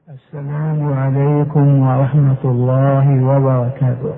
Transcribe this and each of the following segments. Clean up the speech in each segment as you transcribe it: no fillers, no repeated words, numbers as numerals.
السلام عليكم ورحمة الله وبركاته.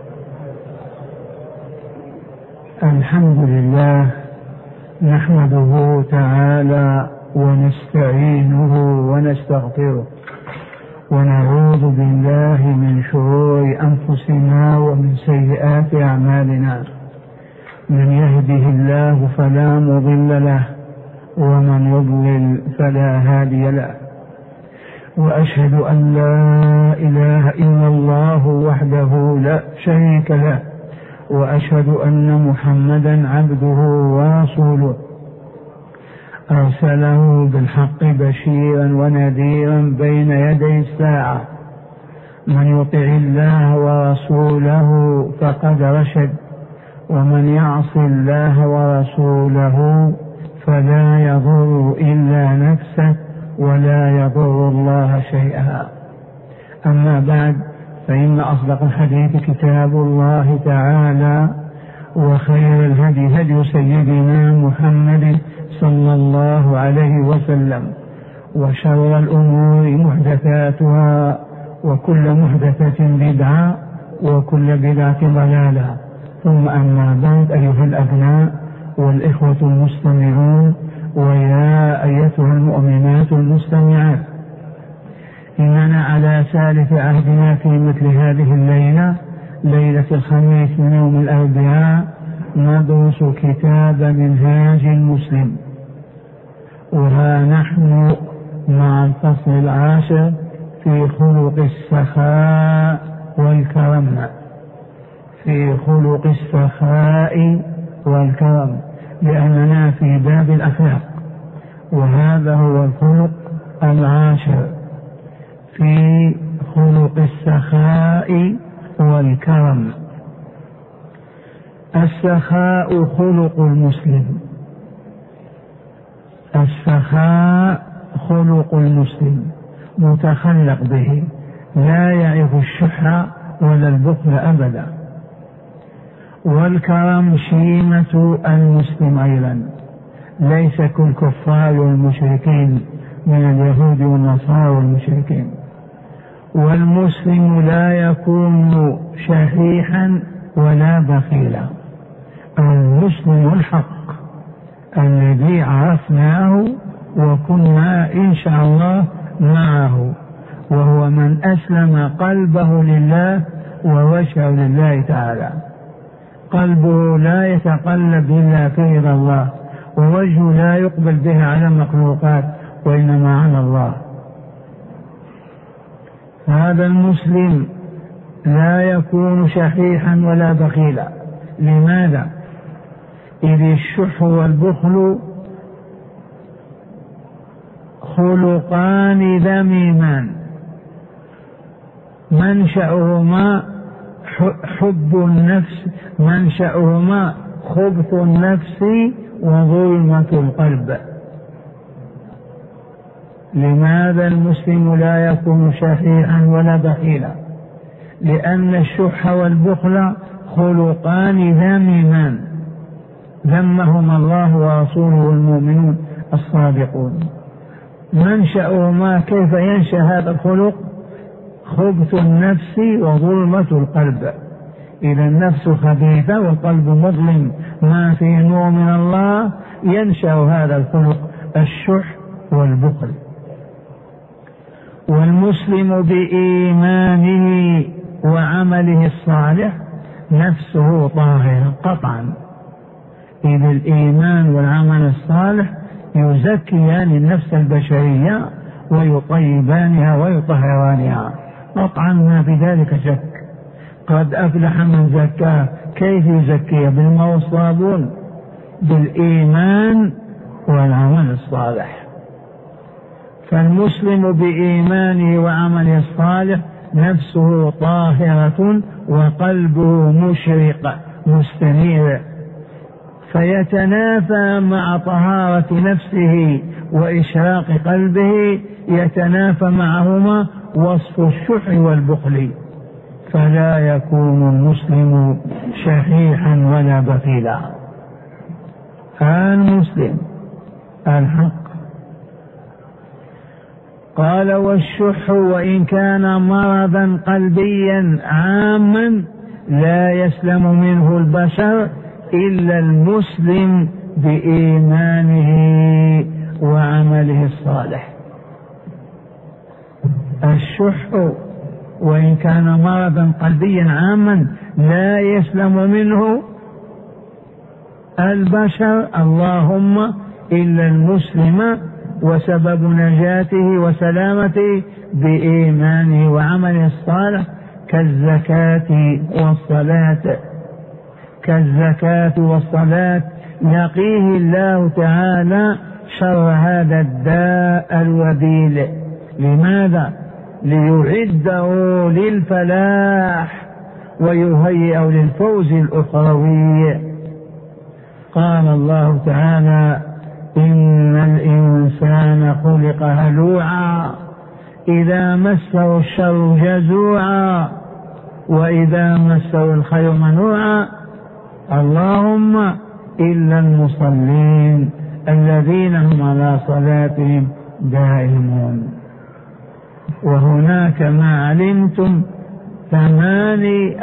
الحمد لله نحمده تعالى ونستعينه ونستغفره ونعوذ بالله من شرور أنفسنا ومن سيئات أعمالنا. من يهده الله فلا مضل له ومن يضلل فلا هادي له، وأشهد أن لا إله إلا الله وحده لا شريك له، وأشهد أن محمدا عبده ورسوله أرسله بالحق بشيرا ونذيرا بين يدي الساعة. من يطع الله ورسوله فقد رشد، ومن يعص الله ورسوله فلا يضر إلا نفسه ولا يضر الله شيئا. أما بعد، فإن أصدق الحديث كتاب الله تعالى، وخير الهدي هدي سيدنا محمد صلى الله عليه وسلم، وشر الأمور محدثاتها، وكل محدثة بدعة، وكل بدعة ضلالة. ثم أما بعد، أيها الأبناء والإخوة المستمعون، ويا أيتها المؤمنات المستمعات، إننا على ثالث عهدنا في مثل هذه الليلة، ليلة الخميس من يوم الأربعاء، ندرس كتاب منهاج المسلم، وها نحن مع الفصل العاشر في خلق السخاء والكرم. في خلق السخاء والكرم، لأننا في باب الأخلاق، وهذا هو الخلق العاشر في خلق السخاء والكرم. السخاء خلق المسلم، السخاء خلق المسلم متخلق به، لا يعرف الشح ولا البخل أبدا. والكرم شيمة المسلم أيضا، ليس كالكفار والمشركين من اليهود والنصارى والمشركين. والمسلم لا يكون شحيحا ولا بخيلا. المسلم الحق الذي عرفناه وكنا إن شاء الله معه، وهو من أسلم قلبه لله ووجهه لله تعالى. قلبه لا يتقلب إلا في رضا الله، ووجهه لا يقبل به على المخلوقات وإنما على الله. هذا المسلم لا يكون شحيحا ولا بخيلا. لماذا؟ إذ الشح والبخل خلقان ذميمان، منشأهما حب النفس، منشأهما خبث النفس وظلمة القلب. لماذا المسلم لا يكون شحيحا ولا بخيلا؟ لأن الشح والبخل خلقان ذميمان، ذمهما الله ورسوله والمؤمنون الصادقون. منشأهما، كيف ينشأ هذا الخلق؟ خبث النفس وظلمة القلب. إذا النفس خبيثة والقلب مظلم، ما في نور من الله، ينشأ هذا الخلق الشح والبخل. والمسلم بإيمانه وعمله الصالح نفسه طاهرة قطعا، إذ الإيمان والعمل الصالح يزكيان النفس البشرية ويطيبانها ويطهرانها قطعا، ما في ذلك شك. قد أفلح من زكاها. كيف يزكيها؟ بالماء والصابون، بالإيمان والعمل الصالح. فالمسلم بإيمانه وعمله الصالح نفسه طاهرة وقلبه مشرق مستنير، فيتنافى مع طهارة نفسه وإشراق قلبه، يتنافى معهما وصف الشح والبخل، فلا يكون المسلم شحيحا ولا بخيلا. المسلم الحق قال والشح وإن كان مرضا قلبيا عاما لا يسلم منه البشر إلا المسلم بإيمانه وعمله الصالح. الشح وإن كان مرضا قلبيا عاما لا يسلم منه البشر اللهم إلا المسلم، وسبب نجاته وسلامته بإيمانه وعمله الصالح كالزكاة والصلاة يقيه الله تعالى شر هذا الداء الوبيل. لماذا؟ ليعده للفلاح ويهيئه للفوز الأخروي. قال الله تعالى إن الإنسان خلق هلوعا إذا مسه الشر جزوعا وإذا مسه الخير منوعا اللهم إلا المصلين الذين هم على صلاتهم دائمون. وهناك ما علمتم 8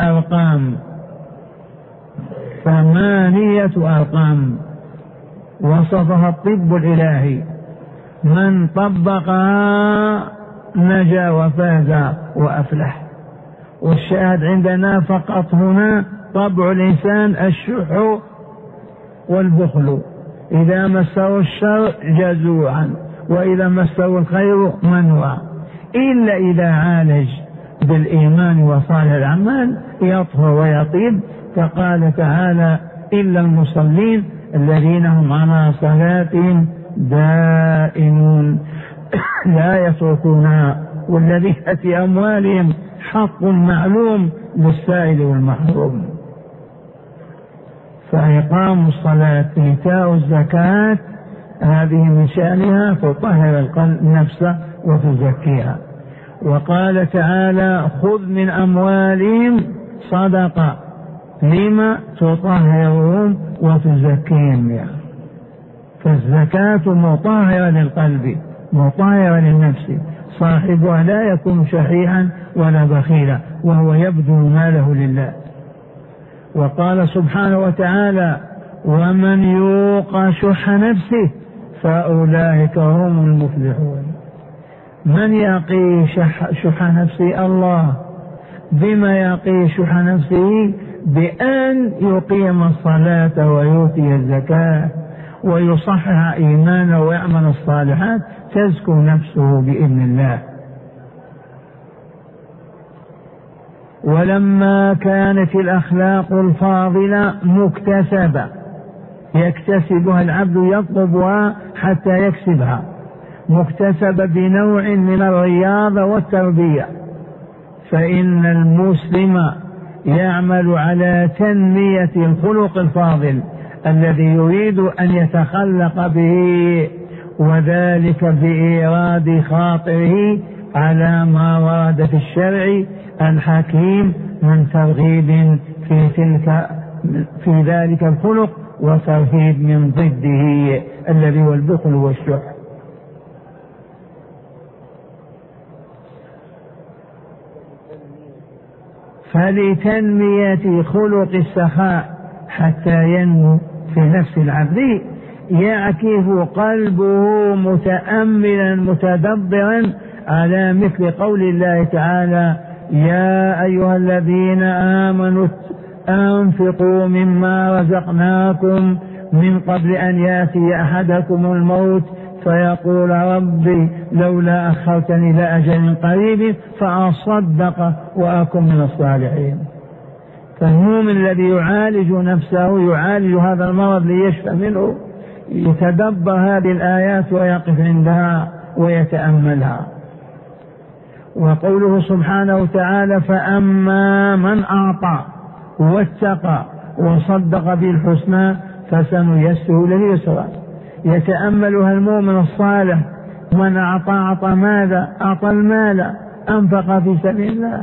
أرقام وصفها الطب الإلهي، من طبقها نجا وفاز وأفلح. والشاهد عندنا فقط هنا طبع الإنسان الشح والبخل، إذا مسه الشر جزوعا وإذا مسه الخير منوعا، إلا إذا عالج بالإيمان وصالح الأعمال يطهر ويطيب. فقال تعالى إلا المصلين الذين هم على صلاتهم دائمون لا يتركونها، والذين في أموالهم حق معلوم للسائل والمحروم. فإقام الصلاة إيتاء الزكاة هذه من شأنها تطهر القلب نفسه وتزكيها. وقال تعالى خذ من أموالهم صدقة لما تطهرهم وتزكيهم يعني. فالزكاة مطهرة للقلب مطهرة للنفس، صاحبها لا يكون شحيحا ولا بخيلا وهو يبذل ماله لله. وقال سبحانه وتعالى ومن يوق شح نفسه فأولئك هم المفلحون. من يقي شح نفسه؟ الله. بما يقي شح نفسه؟ بأن يقيم الصلاة ويؤتي الزكاة ويصحح إيمانه ويعمل الصالحات تزكو نفسه بإذن الله. ولما كانت الأخلاق الفاضلة مكتسبة يكتسبها العبد يطلبها حتى يكسبها، مكتسبة بنوع من الرياضة والتربية، فإن المسلم يعمل على تنمية الخلق الفاضل الذي يريد أن يتخلق به، وذلك بإيراد خاطره على ما ورد في الشرع الحكيم من ترغيب في ذلك الخلق وترهيب من ضده الذي هو البخل والشح. فلتنمية خلق السخاء حتى ينمو في نفس العبد يعكف قلبه متأملا متدبرا على مثل قول الله تعالى يا أيها الذين آمنوا أنفقوا مما رزقناكم من قبل أن يأتي أحدكم الموت فيقول ربي لولا أخرتني إلى أجل قريب فأصدق وأكن من الصالحين. فالمؤمن الذي يعالج نفسه يعالج هذا المرض ليشفى منه يتدبر هذه الآيات ويقف عندها ويتأملها. وقوله سبحانه وتعالى فأما من أعطى واتقى وصدق بالحسنى فسنيسره لليسرى. يتأملها المؤمن الصالح، من أعطى ماذا؟ أعطى المال، أنفق في سبيل الله،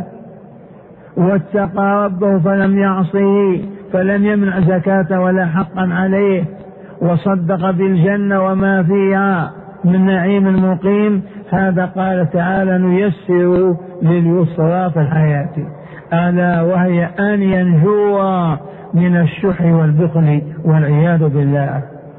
واتقى ربه فلم يعصه فلم يمنع زكاة ولا حقا عليه، وصدق بالجنة وما فيها من نعيم المقيم. هذا قال تعالى نيسر لليسرى في الحياة، ألا وهي أن ينجو من الشح والبخل والعياذ بالله.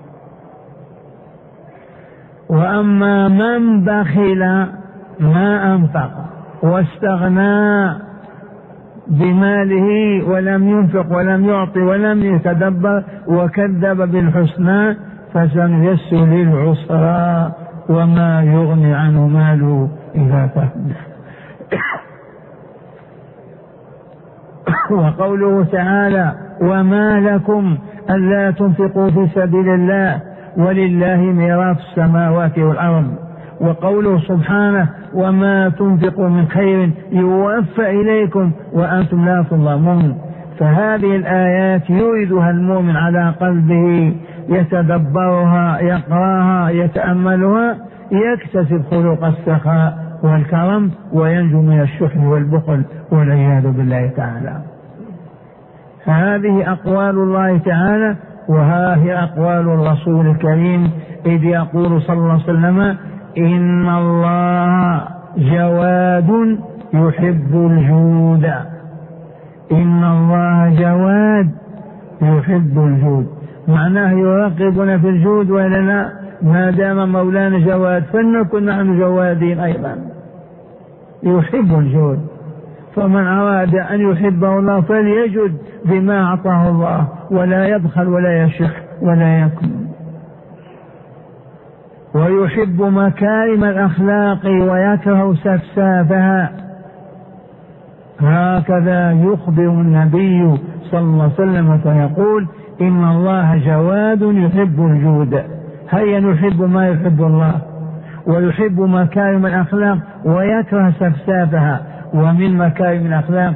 وأما من بخل ما أنفق واستغنى بماله ولم ينفق ولم يعطي ولم يتدبر وكذب بالحسنى فسنيسر للعسرى وما يغني عنه ماله إذا تهدى. وقوله تعالى وما لكم ألا تنفقوا في سبيل الله ولله ميراث السماوات والأرض. وقوله سبحانه وما تنفقوا من خير يوفى إليكم وأنتم لا تظلمون. فهذه الآيات يوردها المؤمن على قلبه يتدبرها يقراها يتأملها يكتسب خلق السخاء والكرم وينجو من الشح والبخل والعياذ بالله تعالى. هذه أقوال الله تعالى، وها هي أقوال الرسول الكريم إذ يقول صلى الله عليه وسلم إن الله جواد يحب الجود. إن الله جواد يحب الجود، معناه يراقبنا في الجود ولا لا؟ ما دام مولانا جواد فلنكن نحن جوادين أيضا. يحب الجود، فمن أراد أن يحبه الله فليجد بما أعطاه الله ولا يبخل ولا يشح ولا يكن. ويحب مكارم الأخلاق ويكره سفسافها. هكذا يخبر النبي صلى الله عليه وسلم فيقول إن الله جواد يحب الجود. هيا نحب ما يحب الله، ويحب مكارم الأخلاق ويكره سفسافها. ومن مكارم الأخلاق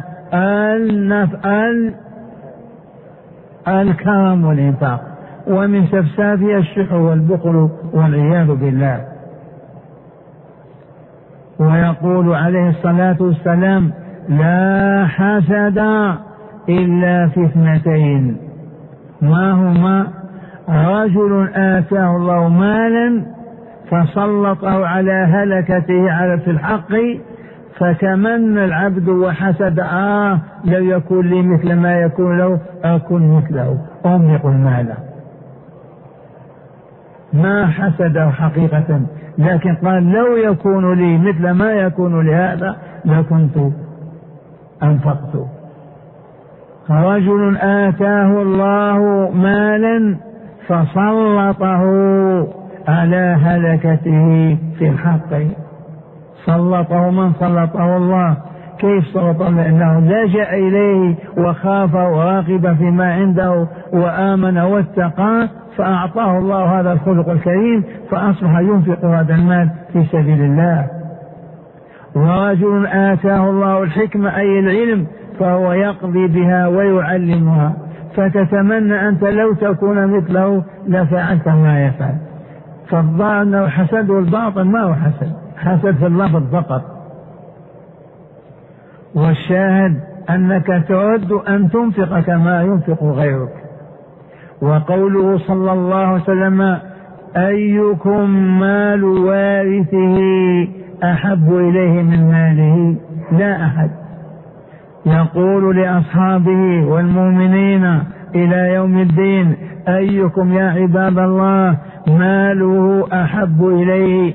الكرم والإنفاق، ومن سفسافها الشح والبخل والعياذ بالله. ويقول عليه الصلاة والسلام لا حسد إلا في اثنتين، ما هما؟ رجل آتاه الله مالا فسلطه على هلكته على في الحق فتمنى العبد وحسد لو يكون لي مثل ما يكون له أكون مثله أملق المال. ما حسده حقيقة، لكن قال لو يكون لي مثل ما يكون لهذا لكنت أنفقت. رجل آتاه الله مالا فسلطه على هلكته في الحق. سلطه من سلطه الله. كيف سلطه؟ لأنه لجأ إليه وخاف وراغب فيما عنده وآمن واتقى فأعطاه الله هذا الخلق الكريم فأصبح ينفق هذا المال في سبيل الله. ورجل آتاه الله الحكمة أي العلم فهو يقضي بها ويعلمها فتتمنى أنت لو تكون مثله لفعلت ما يفعل. فالظاهر أنه حسد والباطن ما هو حسد، حسد في اللفظ فقط. والشاهد أنك تود أن تنفق كما ينفق غيرك. وقوله صلى الله عليه وسلم أيكم مال وارثه أحب إليه من ماله؟ لا أحد. يقول لأصحابه والمؤمنين إلى يوم الدين أيكم يا عباد الله ماله أحب إليه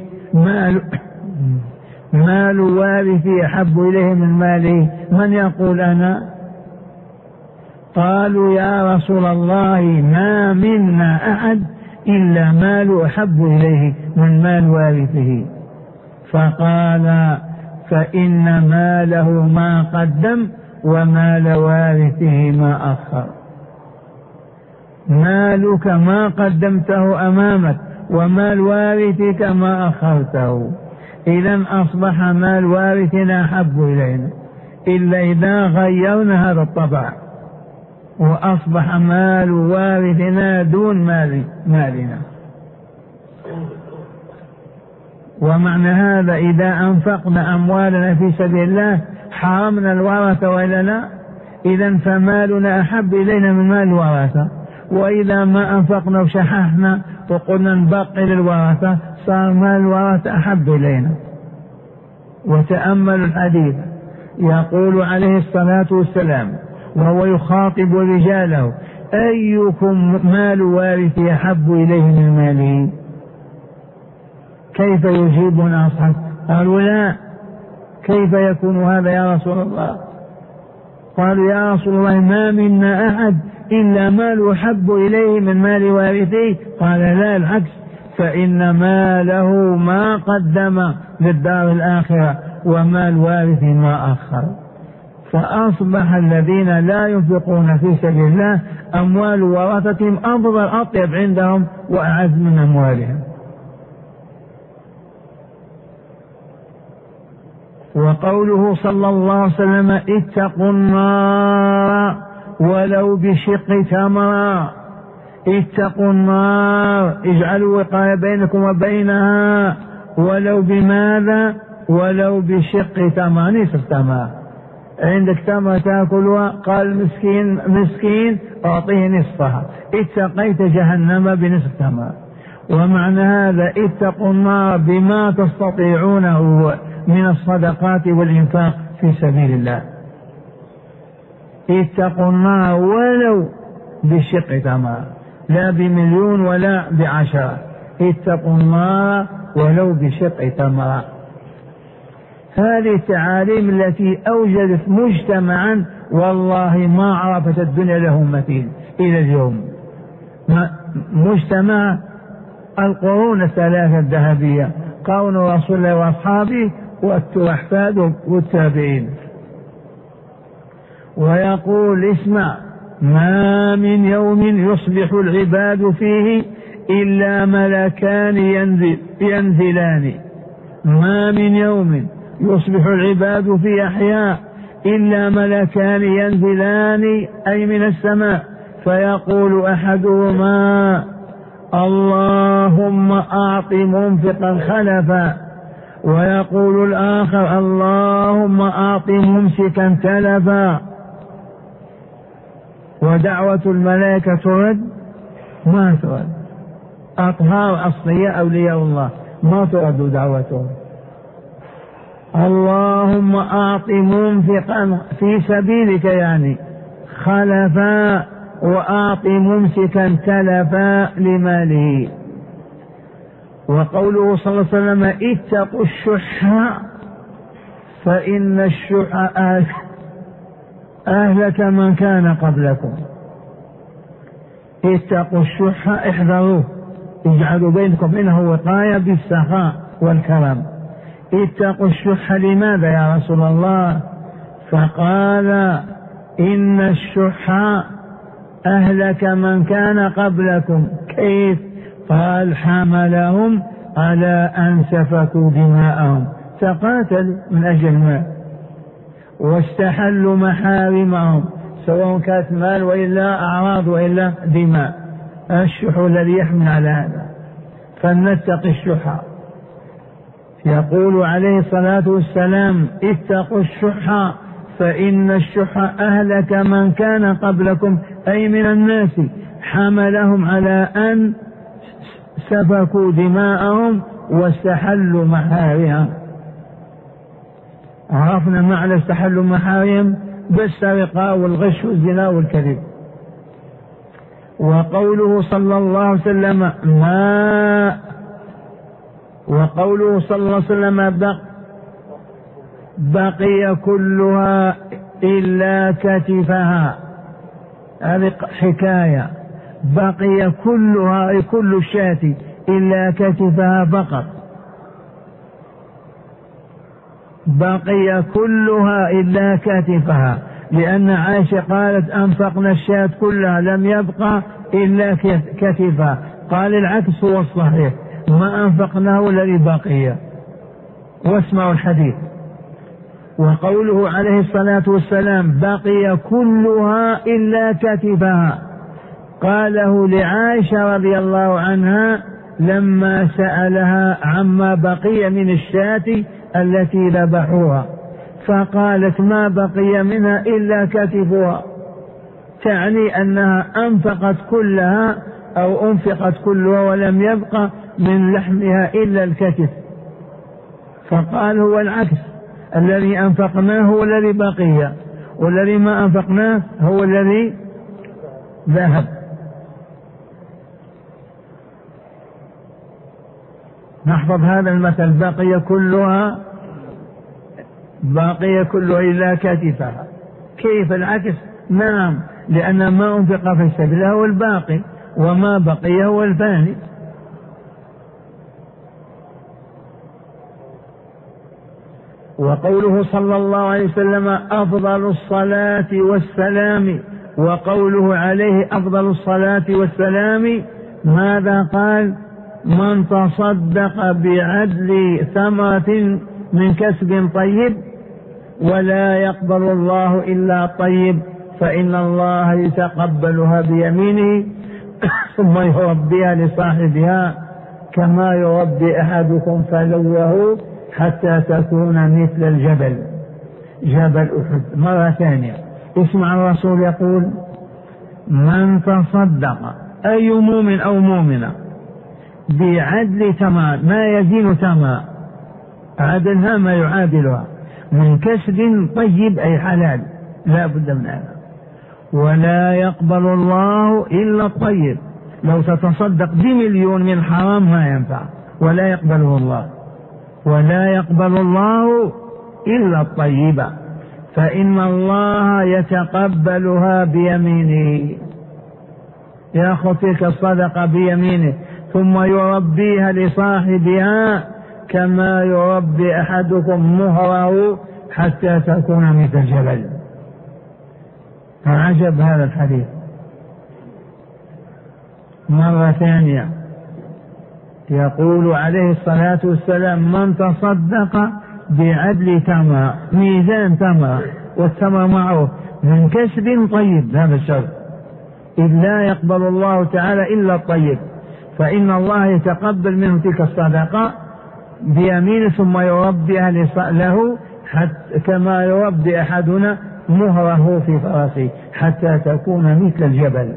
مال وارثي أحب إليه من ماله؟ من يقول أنا؟ قالوا يا رسول الله ما منا أحد إلا مال أحب إليه من مال وارثه. فقال فإن ماله ما قدم ومال وارثه ما أخر. مالك ما قدمته أمامك ومال وارثك ما أخرته. إذا أصبح مال وارثنا أحب إلينا إلا إذا غيرنا هذا الطبع وأصبح مال وارثنا دون مالنا. ومعنى هذا إذا أنفقنا أموالنا في سبيل الله حرمنا الورثة وإلا لا؟ إذا فمالنا أحب إلينا من مال الورثة. وإذا ما أنفقنا وشححنا وقلنا نبقي للورثة صار مال الورثة أحب إلينا. وتأملوا الحديث، يقول عليه الصلاة والسلام وهو يخاطب رجاله: أيكم مال وارثي أحب إليه من ماله؟ كيف يجيبنا أصحاب؟ قالوا: لا، كيف يكون هذا يا رسول الله؟ قالوا: يا رسول الله ما منا أحد إلا ماله أحب إليه من مال وارثيه. قال: لا، العكس، فإن ماله ما قدم للدار الآخرة ومال وارثه ما أخر. فأصبح الذين لا ينفقون في سبيل الله أموال ورثتهم أفضل أطيب عندهم وأعز من أموالهم. وقوله صلى الله عليه وسلم: اتقوا النار ولو بشق تمرة. اتقوا النار، اجعلوا وقاية بينكم وبينها، ولو بماذا؟ ولو بشق تمرة، نصف تمرة. عندك تمرة تأكلها، قال مسكين أعطيه نصفها، اتقيت جهنم بنصف تمرة. ومعنى هذا اتقوا النار بما تستطيعونه من الصدقات والإنفاق في سبيل الله. اتقوا النار ولو بشق تمرة، لا بمليون ولا بعشرة، اتقوا النار ولو بشق تمرة. هذه التعاليم التي أوجدت مجتمعا والله ما عرفت الدنيا له مثيل إلى اليوم. مجتمع القرون الثلاثة الذهبية، قرن رسول الله وأصحابه وأحفاده والتابعين. ويقول: اسمع، ما من يوم يصبح العباد فيه إلا ملكان ينزلان. ما من يوم يصبح العباد في أحياء إلا ملكان ينزلان أي من السماء، فيقول أحدهما: اللهم أعط منفقا خلفا، ويقول الآخر: اللهم أعط ممسكا تلفا. ودعوة الملائكة ترد؟ ما ترد. أطهار أصلياء أولياء الله ما ترد دعوتهم. اللهم أعط منفقا في سبيلك يعني خلفا، وأعط ممسكا تلفا لماله. وقوله صلى الله عليه وسلم: اتقوا الشح فإن الشح أهلك من كان قبلكم. اتقوا الشح، احذروه، اجعلوا بينكم منه وقاية بالسخاء والكرم. اتقوا الشح، لماذا يا رسول الله؟ فقال: إن الشح أهلك من كان قبلكم. كيف؟ قال: حملهم على أن سفكوا دماءهم، تقاتلوا من أجل المال، واستحلوا محارمهم، سواء كانت مال وإلا أعراض وإلا دماء. الشح الذي يحمل على هذا، فلنتق الشح. يقول عليه الصلاة والسلام: اتقوا الشح فإن الشح أهلك من كان قبلكم، أي من الناس، حملهم على أن سفكوا دماءهم واستحلوا محارمهم. عرفنا معنى استحلوا محارمهم بالسرقة والغش والزنا والكذب. وقوله صلى الله عليه وسلم: وقوله صلى الله عليه وسلم: بقي كلها إلا كتفها. هذه حكاية. بقي كلها، كل الشاة إلا كتفها فقط. بقي كلها إلا كتفها، لأن عائشة قالت: أنفقنا الشاة كلها لم يبقى إلا كتفها. قال: العكس هو الصحيح، ما أنفقناه الذي بقي. واسمعوا الحديث. وقوله عليه الصلاة والسلام: بقي كلها إلا كتفها، قاله لعائشة رضي الله عنها لما سألها عما بقي من الشاة التي ذبحوها، فقالت: ما بقي منها إلا كتفها، تعني أنها أنفقت كلها أو أنفقت كلها ولم يبقى من لحمها إلا الكتف، فقال هو العكس، الذي أنفقناه هو الذي بقي، والذي ما أنفقناه هو الذي ذهب. نحفظ هذا المثل، باقية كلها إلا كتفها. كيف العكس؟ نعم، لأن ما أنفق في سبيل الله هو الباقي، وما بقي هو الفاني. وقوله صلى الله عليه وسلم أفضل الصلاة والسلام، وقوله عليه أفضل الصلاة والسلام ماذا قال؟ من تصدق بعدل ثمرة من كسب طيب ولا يقبل الله إلا طيب فإن الله يتقبلها بيمينه ثم يربيها لصاحبها كما يربي أحدكم فلوه حتى تكون مثل الجبل، جبل أحد. مرة ثانية اسمع الرسول يقول من تصدق أي مؤمن أو مؤمنة بعدل تمام، ما يزين تمام، عدلها ما يعادلها، من كسب طيب أي حلال لا بد من هذا، ولا يقبل الله إلا الطيب. لو تتصدق ب1,000,000 من حرام ما ينفع، ولا يقبله الله، ولا يقبل الله إلا الطيب فإن الله يتقبلها بيمينه، يأخذ تلك الصدقة بيمينه ثم يربيها لصاحبها كما يربي أحدكم مهره حتى تكون مثل الجبل. عجب هذا الحديث. مرة ثانية يقول عليه الصلاة والسلام من تصدق بعدل تمر، ميزان تمر، والتمر معه من كسب طيب، هذا الشرط، إذ لا يقبل الله تعالى إلا الطيب فإن الله يتقبل منه تلك الصدقة بيمينه ثم يربيها له كما يربي أحدنا مهره في فرسه حتى تكون مثل الجبل.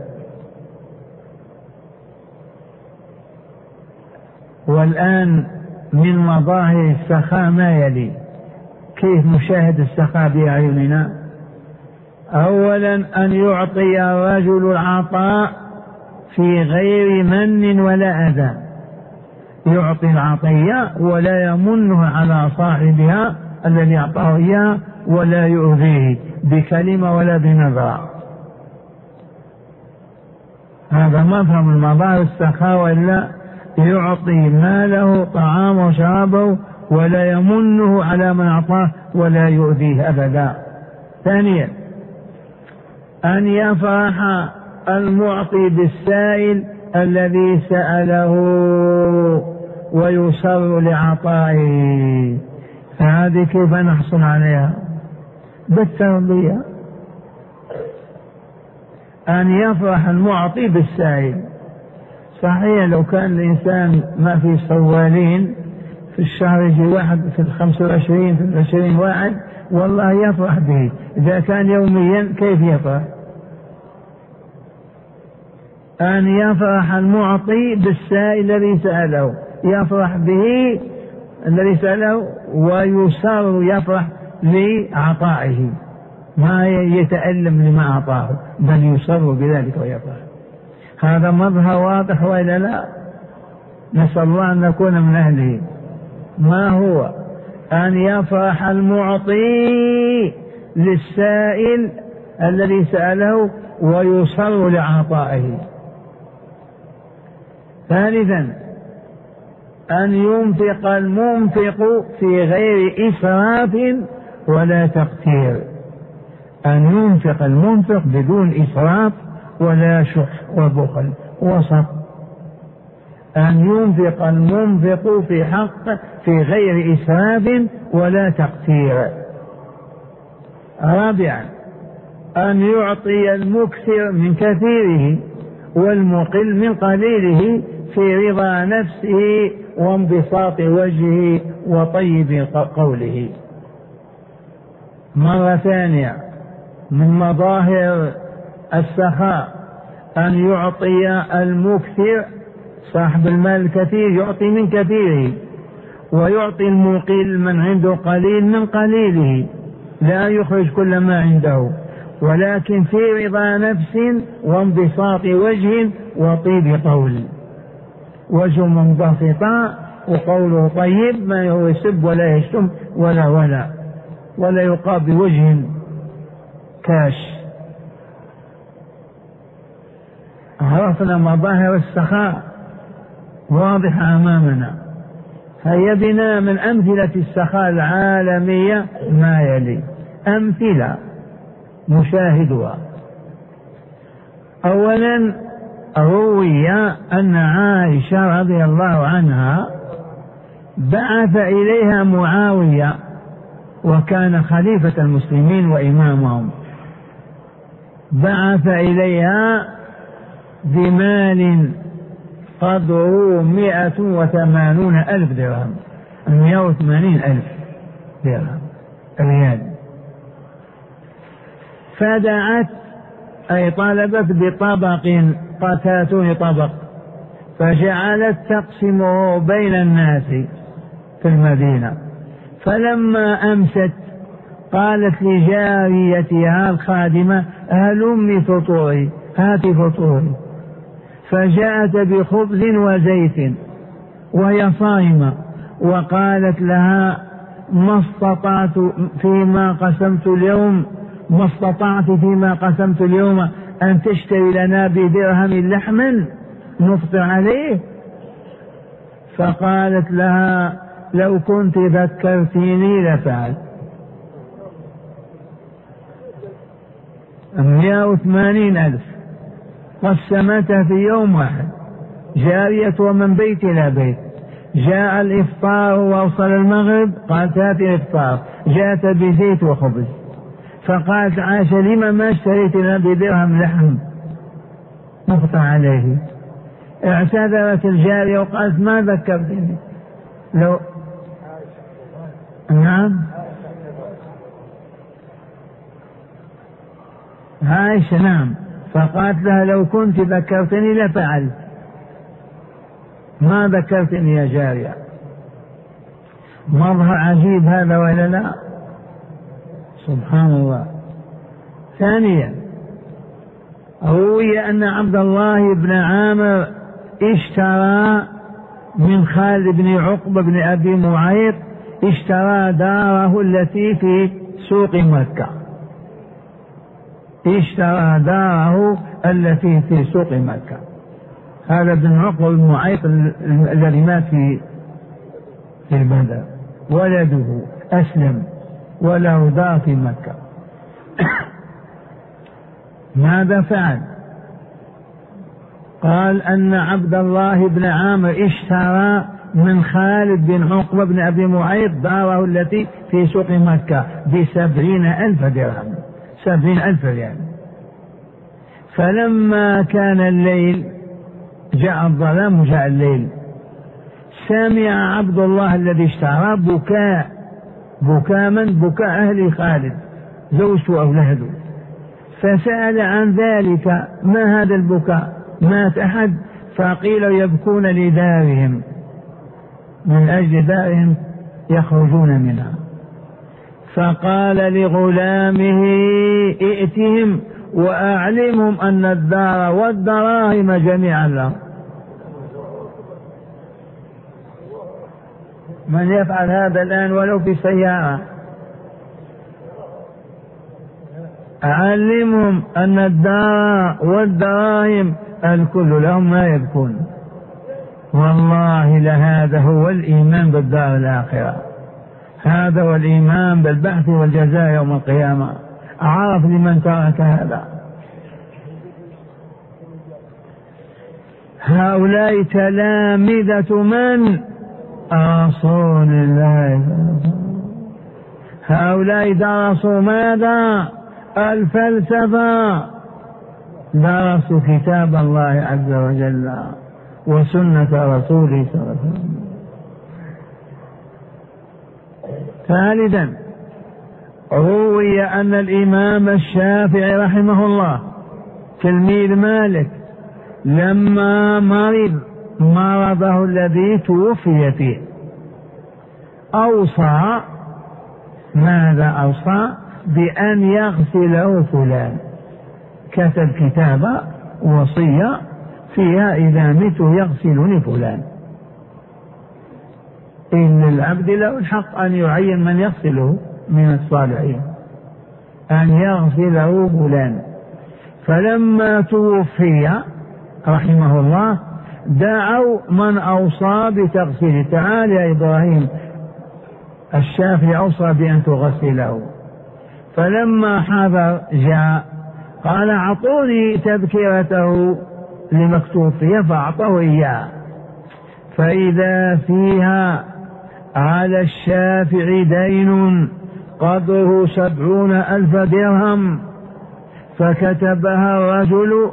والآن من مظاهر السخاء ما يلي. كيف نشاهد السخاء بأعيننا؟ أولا أن يعطي الرجل العطاء في غير من ولا أذى، يعطي العطية ولا يمنه على صاحبها الذي أعطاه إياه ولا يؤذيه بكلمة ولا بنظرة. هذا مفهوم المظاهر السخاء، ولا يعطي ماله طعامه وشرابه ولا يمنه على من أعطاه ولا يؤذيه أبدا. ثانيا أن يفرح المعطي بالسائل الذي سأله ويسر لعطائه. فهذه كيف نحصل عليها؟ بالتربية. أن يفرح المعطي بالسائل. صحيح لو كان الإنسان ما في صوالين في الشهر يجي واحد في 25 في 20 واحد والله يفرح به. إذا كان يوميا كيف يفرح؟ أن يفرح المعطي بالسائل الذي سأله، يفرح به الذي سأله ويسر يفرح لعطائه، ما يتألم لما أعطاه بل يسر بذلك ويفرح. هذا مظهر واضح وإلا لا؟ نسأل الله أن نكون من أهله. ما هو؟ أن يفرح المعطي للسائل الذي سأله ويصر لعطائه. ثالثا أن ينفق المنفق في غير إسراف ولا تقتير، أن ينفق المنفق بدون إسراف ولا شح وبخل، وسط. أن ينفق المنفق في حق في غير إسراف ولا تقتير. رابعا أن يعطي المكثر من كثيره والمقل من قليله في رضا نفسه وانبساط وجهه وطيب قوله. مرة ثانية من مظاهر السخاء أن يعطي المكثر صاحب المال الكثير يعطي من كثيره، ويعطي المقل من عنده قليل من قليله، لا يخرج كل ما عنده، ولكن في رضا نفس وانبساط وجه وطيب قول. وجه منبسطا وقوله طيب، ما يسب ولا يشتم ولا يقاب بوجه كاش. عرفنا مظاهر السخاء واضحة أمامنا. هيا بنا من أمثلة السخاء العالمية ما يلي، أمثلة نشاهدها. أولا، روي أن عائشة رضي الله عنها بعث إليها معاوية، وكان خليفة المسلمين وإمامهم، بعث إليها بمال قدره 180,000 درهم، 180,000 درهم ريال. فدعت أي طلبت بطبق قتاتون طبق، فجعلت تقسمه بين الناس في المدينة. فلما أمست قالت لجاريتها الخادمة هلمي فطوري، هاتي فطوري. فجاءت بخبز وزيت وهي صائمة، وقالت لها ما استطعت فيما قسمت اليوم أن تشتري لنا بدرهم لحما نفطر عليه. فقالت لها لو كنت ذكرتيني لفعل. 180,000 قسمتها في يوم واحد، جارية ومن بيت إلى بيت. جاء الإفطار ووصل المغرب، قالت هاتي الإفطار، جاءت بزيت وخبز. فقالت عائشة لما ما اشتريت لنا بدرهم لحم نفطر عليه؟ اعتذرت الجارية وقالت ما ذكرتني. لو نعم عائشة نعم. فقالت لها لو كنت ذكرتني لفعلت، ما ذكرتني يا جارية. مظهر عجيب هذا ولا لا؟ سبحان الله. ثانيا، روي أن عبد الله بن عامر اشترى من خالد بن عقبة بن أبي معيط، اشترى داره التي في سوق مكة، اشترى داره التي في سوق مكة. هذا بن عقبة بن معيط الذي مات في بدر، ولده أسلم وله دار في مكة. ماذا فعل؟ قال أن عبد الله بن عامر اشترى من خالد بن عقبة بن أبي معيط داره التي في سوق مكة ب70,000 درهم، 70,000 ريال. فلما كان الليل جاء الظلام وجاء الليل، سمع عبد الله الذي اشترى بكاء أهل خالد زوجته وأولاده، فسأل عن ذلك ما هذا البكاء؟ مات أحد؟ فقيل يبكون لدارهم، من أجل دارهم يخرجون منها. فقال لغلامه ائتهم وأعلمهم أن الدار والدراهم جميعا لهم. من يفعل هذا الآن ولو في سيارة؟ أعلمهم أن الدار والدراهم الكل لهم، ما يبكون. والله لهذا هو الإيمان بالدار الآخرة، هذا هو الإيمان بالبعث والجزاء يوم القيامة. عرف لمن ترك هذا. هؤلاء تلامذة من؟ رسول الله. هؤلاء درسوا ماذا؟ الفلسفة، درسوا كتاب الله عز وجل وسنة رسوله صلى الله عليه وسلم. ثالثا، روي أن الإمام الشافعي رحمه الله تلميذ مالك لما مرض مرضه الذي توفي فيه. أوصى، ماذا أوصى؟ بأن يغسله فلان، كتب كتابة وصية فيها إذا مت يغسلني فلان. إن العبد له الحق أن يعين من يغسله من الصالحين، أن يغسله فلان. فلما توفي رحمه الله دعوا من أوصى بتغسيله، تعال يا إبراهيم الشافعي أوصى بأن تغسله. فلما حضر جاء قال أعطوني تذكرته لمكتوب فيها، فأعطوه إياه، فإذا فيها على الشافعي دين قدره 70,000 درهم، فكتبها الرجل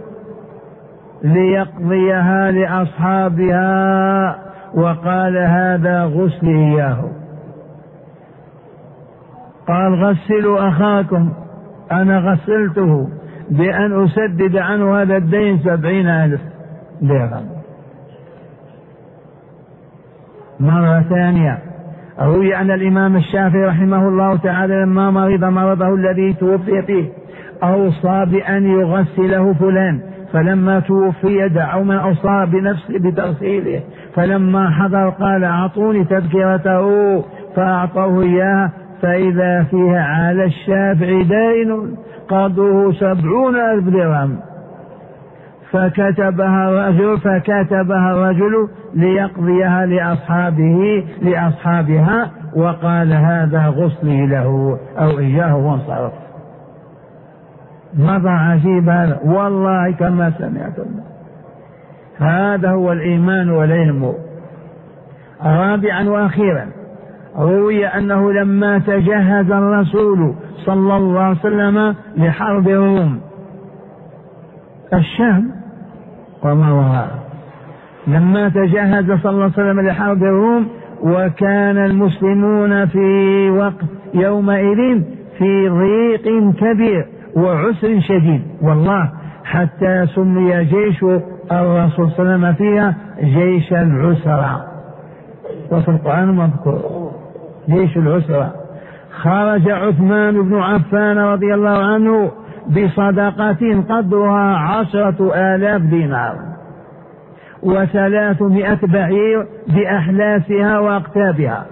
ليقضيها لأصحابها، وقال هذا غسل إياه. قال غسلوا أخاكم، أنا غسلته بأن أسدد عنه هذا الدين 70,000 درهم. مرة ثانية روي أن الإمام الشافعي رحمه الله تعالى لما مرض مرضه الذي توفي فيه أوصى بأن يغسله فلان، فلما توفي دعوا من أوصى بنفسه بتغسيله، فلما حضر قال أعطوني تذكرته، فأعطوه إياه، فإذا فيها على الشافعي دين قدره 70,000 درهم، فكتبها الرجل ليقضيها لأصحابها، وقال هذا غسلي له أو إياه، وانصرف. ماذا عجيب هذا، والله كما سمعتم. هذا هو الإيمان والعلم. رابعا وأخيرا روي أنه لما تجهز الرسول صلى الله عليه وسلم لحرب الروم الشام وما وراءه، لما تجهز صلى الله عليه وسلم لحرب الروم، وكان المسلمون في وقت يومئذ في ضيق كبير وعسر شديد، والله حتى سمي جيش الرسول صلى الله عليه وسلم فيها جيش العسرة، وفي القرآن مذكور جيش العسرة. خرج عثمان بن عفان رضي الله عنه بصدقة قدرها 10,000 دينار و300 بعير بأحلاسها وأقتابها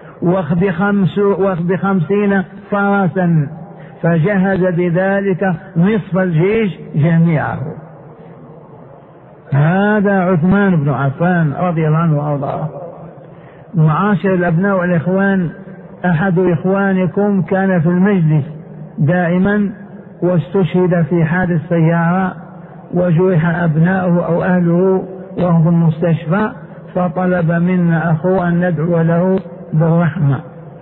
و50 فرسا، فجهز بذلك نصف الجيش جميعه. هذا عثمان بن عفان رضي الله عنه وأرضاه. معاشر الأبناء والإخوان، أحد إخوانكم كان في المجلس دائما واستشهد في حادث سيارة وجرح أبناؤه أو أهله وهو في المستشفى، فطلب منا أخوه أن ندعو له بالرحمة،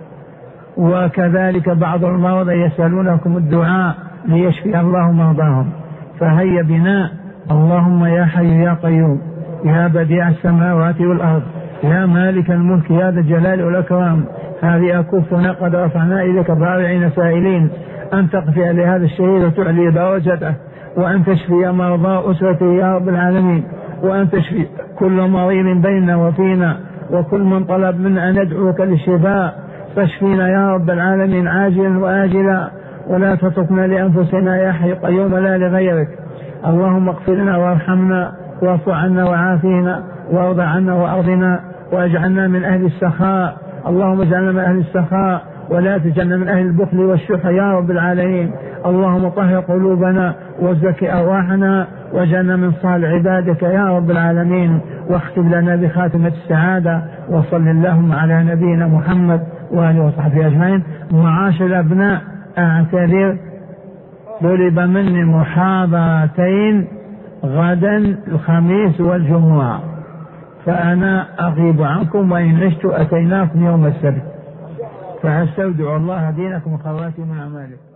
وكذلك بعض المرضى يسألونكم الدعاء ليشفي الله مرضاهم. فهيا بنا، اللهم يا حي يا قيوم يا بديع السماوات والأرض يا مالك الملك يا ذا الجلال والإكرام، هذه أكفنا قد رفعنا إليك ضارعين سائلين أن تغفر لهذا الشهيد وتعلي درجته، وأن تشفي مرضى أسرته يا رب العالمين، وأن تشفي كل مريض بيننا وفينا، وكل من طلب منا أن ندعوك للشفاء، فاشفينا يا رب العالمين عاجلا وآجلا، ولا تتركنا لأنفسنا يا حي قيوم لا لغيرك. اللهم اغفر لنا وارحمنا واعف عنا وعافينا وارض عنا وارضنا، واجعلنا من أهل السخاء. اللهم اجعلنا من أهل السخاء ولا تجعلنا من أهل البخل والشح يا رب العالمين. اللهم طهر قلوبنا وزكي أرواحنا واجعلنا من صالح عبادك يا رب العالمين، واختم لنا بخاتمة السعادة. وصل اللهم على نبينا محمد وآله وصحبه أجمعين. معاشر الأبناء، أعتذر، طلب مني محاضرتين غدا الخميس والجمعة، فأنا أغيب عنكم، وإن عشت أتيناكم يوم السبت، فأستودع الله دينكم وخواتم من أعمالكم.